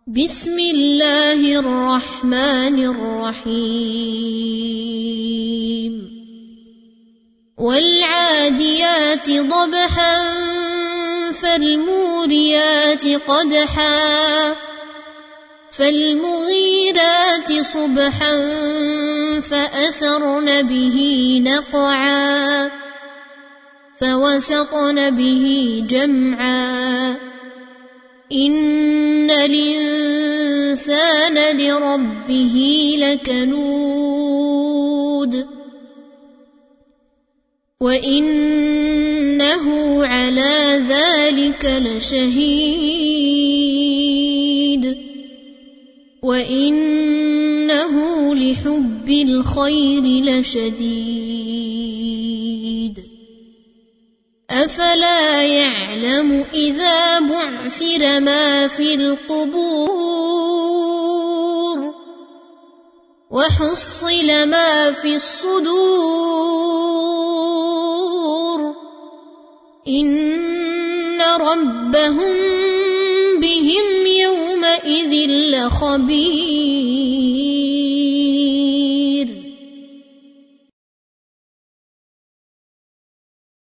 بسم الله الرحمن الرحيم والعاديات ضبحا فالموريات قدحا فالمغيرات صبحا فأثرن به نقعا فوسطن به جمعا إن الإنسان لربه لكنود وإنه على ذلك لشهيد وإنه لحب الخير لشديد أفلا يعلم إذا بعثر ما في القبور وحصل ما في الصدور إن ربهم بهم يومئذ لخبير